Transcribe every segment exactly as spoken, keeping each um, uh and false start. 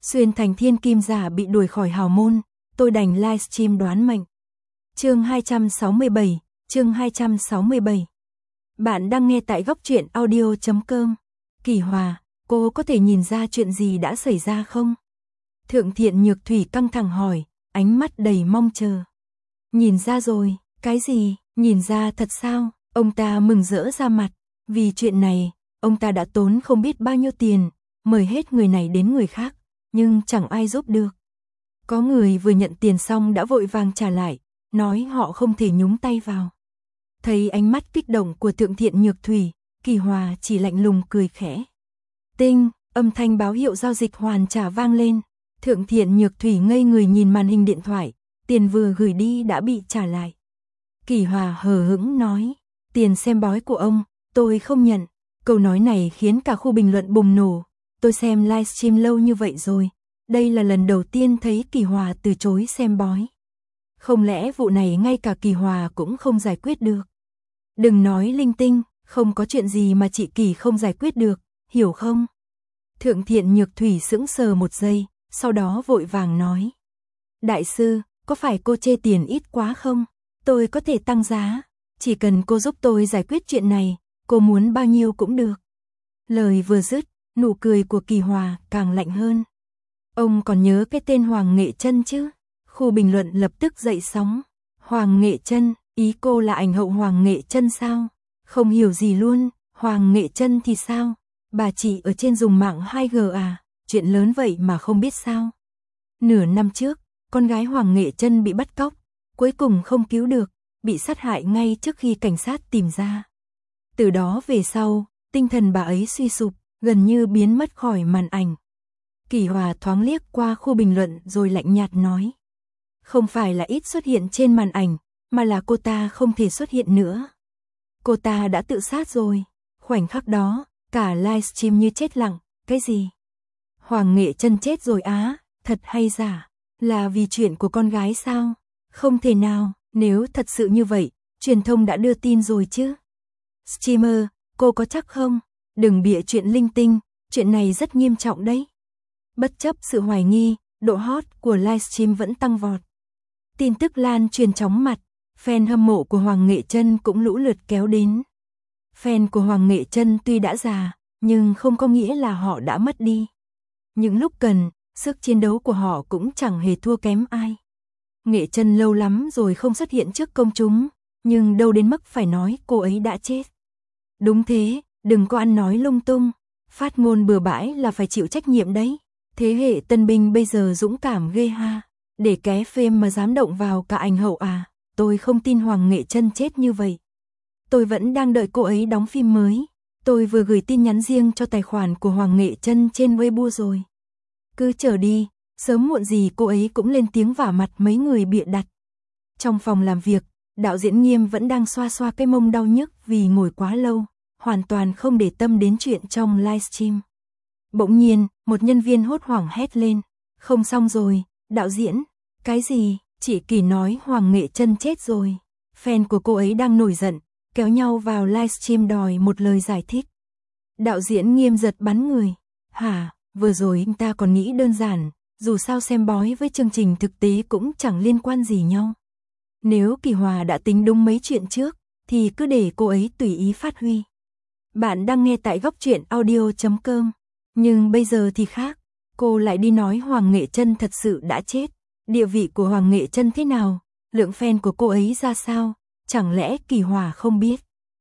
Xuyên thành thiên kim giả bị đuổi khỏi hào môn, tôi đành livestream đoán mệnh. Chương hai trăm sáu mươi bảy, chương hai trăm sáu mươi bảy. Bạn đang nghe tại góc truyện audio chấm com. Kỳ Hòa, cô có thể nhìn ra chuyện gì đã xảy ra không? Thượng Thiện Nhược Thủy căng thẳng hỏi, ánh mắt đầy mong chờ. Nhìn ra rồi, cái gì? Nhìn ra thật sao? Ông ta mừng rỡ ra mặt, vì chuyện này, ông ta đã tốn không biết bao nhiêu tiền, mời hết người này đến người khác, nhưng chẳng ai giúp được. Có người vừa nhận tiền xong đã vội vàng trả lại, nói họ không thể nhúng tay vào. Thấy ánh mắt kích động của Thượng Thiện Nhược Thủy, Kỳ Hòa chỉ lạnh lùng cười khẽ. Tinh, âm thanh báo hiệu giao dịch hoàn trả vang lên. Thượng Thiện Nhược Thủy ngây người nhìn màn hình điện thoại, tiền vừa gửi đi đã bị trả lại. Kỳ Hòa hờ hững nói, tiền xem bói của ông, tôi không nhận. Câu nói này khiến cả khu bình luận bùng nổ. Tôi xem livestream lâu như vậy rồi, đây là lần đầu tiên thấy Kỳ Hòa từ chối xem bói. Không lẽ vụ này ngay cả Kỳ Hòa cũng không giải quyết được? Đừng nói linh tinh, không có chuyện gì mà chị Kỳ không giải quyết được, hiểu không? Thượng Thiện Nhược Thủy sững sờ một giây, sau đó vội vàng nói. Đại sư, có phải cô chê tiền ít quá không? Tôi có thể tăng giá, chỉ cần cô giúp tôi giải quyết chuyện này, cô muốn bao nhiêu cũng được. Lời vừa dứt, nụ cười của Kỳ Hòa càng lạnh hơn. Ông còn nhớ cái tên Hoàng Nghệ Trân chứ? Khu bình luận lập tức dậy sóng. Hoàng Nghệ Trân, ý cô là ảnh hậu Hoàng Nghệ Trân sao? Không hiểu gì luôn, Hoàng Nghệ Trân thì sao? Bà chị ở trên dùng mạng hai G à? Chuyện lớn vậy mà không biết sao? Nửa năm trước, con gái Hoàng Nghệ Trân bị bắt cóc, cuối cùng không cứu được, bị sát hại ngay trước khi cảnh sát tìm ra. Từ đó về sau, tinh thần bà ấy suy sụp, gần như biến mất khỏi màn ảnh. Kỳ Hòa thoáng liếc qua khu bình luận rồi lạnh nhạt nói. Không phải là ít xuất hiện trên màn ảnh, mà là cô ta không thể xuất hiện nữa. Cô ta đã tự sát rồi. Khoảnh khắc đó, cả livestream như chết lặng. Cái gì? Hoàng Nghệ Trân chết rồi á? Thật hay giả? Là vì chuyện của con gái sao? Không thể nào, nếu thật sự như vậy, truyền thông đã đưa tin rồi chứ. Streamer, cô có chắc không? Đừng bịa chuyện linh tinh, chuyện này rất nghiêm trọng đấy. Bất chấp sự hoài nghi, độ hot của livestream vẫn tăng vọt. Tin tức lan truyền chóng mặt, fan hâm mộ của Hoàng Nghệ Trân cũng lũ lượt kéo đến. Fan của Hoàng Nghệ Trân tuy đã già, nhưng không có nghĩa là họ đã mất đi. Những lúc cần, sức chiến đấu của họ cũng chẳng hề thua kém ai. Nghệ Trân lâu lắm rồi không xuất hiện trước công chúng, nhưng đâu đến mức phải nói cô ấy đã chết. Đúng thế, đừng có ăn nói lung tung, phát ngôn bừa bãi là phải chịu trách nhiệm đấy. Thế hệ tân binh bây giờ dũng cảm ghê ha, để ké phim mà dám động vào cả ảnh hậu à, tôi không tin Hoàng Nghệ Trân chết như vậy. Tôi vẫn đang đợi cô ấy đóng phim mới, tôi vừa gửi tin nhắn riêng cho tài khoản của Hoàng Nghệ Trân trên Weibo rồi. Cứ chờ đi, sớm muộn gì cô ấy cũng lên tiếng vả mặt mấy người bịa đặt. Trong phòng làm việc, đạo diễn Nghiêm vẫn đang xoa xoa cái mông đau nhức vì ngồi quá lâu, hoàn toàn không để tâm đến chuyện trong livestream. Bỗng nhiên, một nhân viên hốt hoảng hét lên. Không xong rồi, đạo diễn. Cái gì? Chị Kỳ nói Hoàng Nghệ Trân chết rồi. Fan của cô ấy đang nổi giận, kéo nhau vào livestream đòi một lời giải thích. Đạo diễn Nghiêm giật bắn người. Hả, vừa rồi anh ta còn nghĩ đơn giản, dù sao xem bói với chương trình thực tế cũng chẳng liên quan gì nhau. Nếu Kỳ Hòa đã tính đúng mấy chuyện trước, thì cứ để cô ấy tùy ý phát huy. Bạn đang nghe tại góc truyện audio chấm com. Nhưng bây giờ thì khác, cô lại đi nói Hoàng Nghệ Trân thật sự đã chết. Địa vị của Hoàng Nghệ Trân thế nào? Lượng fan của cô ấy ra sao? Chẳng lẽ Kỳ Hòa không biết?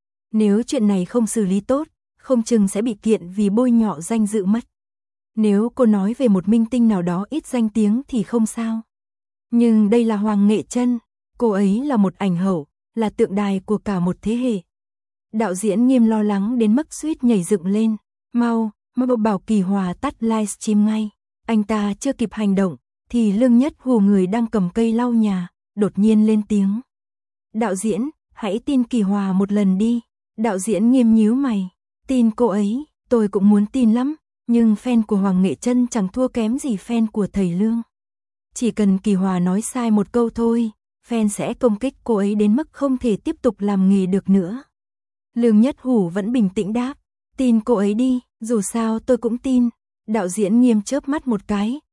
Nếu chuyện này không xử lý tốt, không chừng sẽ bị kiện vì bôi nhọ danh dự mất. Nếu cô nói về một minh tinh nào đó ít danh tiếng thì không sao. Nhưng đây là Hoàng Nghệ Trân, cô ấy là một ảnh hậu, là tượng đài của cả một thế hệ. Đạo diễn Nghiêm lo lắng đến mức suýt nhảy dựng lên. Mau, mau bảo Kỳ Hòa tắt livestream ngay. Anh ta chưa kịp hành động, thì Lương Nhất Hù người đang cầm cây lau nhà, đột nhiên lên tiếng. Đạo diễn, hãy tin Kỳ Hòa một lần đi. Đạo diễn Nghiêm nhíu mày. Tin cô ấy, tôi cũng muốn tin lắm, nhưng fan của Hoàng Nghệ Trân chẳng thua kém gì fan của thầy Lương. Chỉ cần Kỳ Hòa nói sai một câu thôi, fan sẽ công kích cô ấy đến mức không thể tiếp tục làm nghề được nữa. Lương Nhất Hủ vẫn bình tĩnh đáp. Tin cô ấy đi, dù sao tôi cũng tin. Đạo diễn Nghiêm chớp mắt một cái,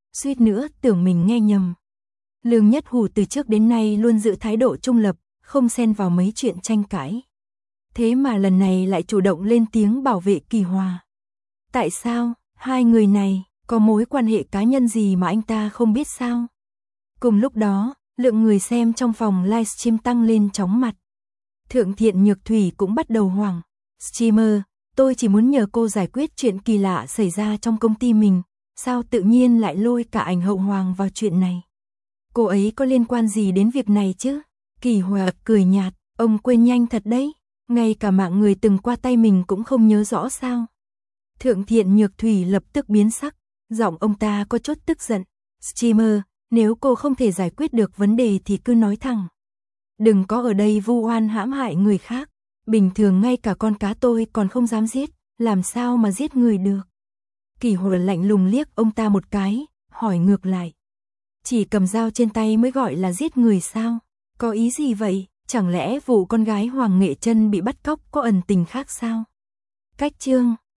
suýt nữa tưởng mình nghe nhầm. Lương Nhất Hủ từ trước đến nay luôn giữ thái độ trung lập, không xen vào mấy chuyện tranh cãi. Thế mà lần này lại chủ động lên tiếng bảo vệ Kỳ Hòa. Tại sao, hai người này, có mối quan hệ cá nhân gì mà anh ta không biết sao? Cùng lúc đó, lượng người xem trong phòng livestream tăng lên chóng mặt. Thượng Thiện Nhược Thủy cũng bắt đầu hoảng. Streamer, tôi chỉ muốn nhờ cô giải quyết chuyện kỳ lạ xảy ra trong công ty mình, sao tự nhiên lại lôi cả ảnh Hậu Hoàng vào chuyện này? Cô ấy có liên quan gì đến việc này chứ? Kỳ Hòa cười nhạt, ông quên nhanh thật đấy, ngay cả mạng người từng qua tay mình cũng không nhớ rõ sao? Thượng Thiện Nhược Thủy lập tức biến sắc, giọng ông ta có chút tức giận. Streamer, nếu cô không thể giải quyết được vấn đề thì cứ nói thẳng. Đừng có ở đây vu oan hãm hại người khác. Bình thường ngay cả con cá tôi còn không dám giết, làm sao mà giết người được? Kỳ Hòa lạnh lùng liếc ông ta một cái, hỏi ngược lại. Chỉ cầm dao trên tay mới gọi là giết người sao? Có ý gì vậy? Chẳng lẽ vụ con gái Hoàng Nghệ Trân bị bắt cóc có ẩn tình khác sao? Cách chương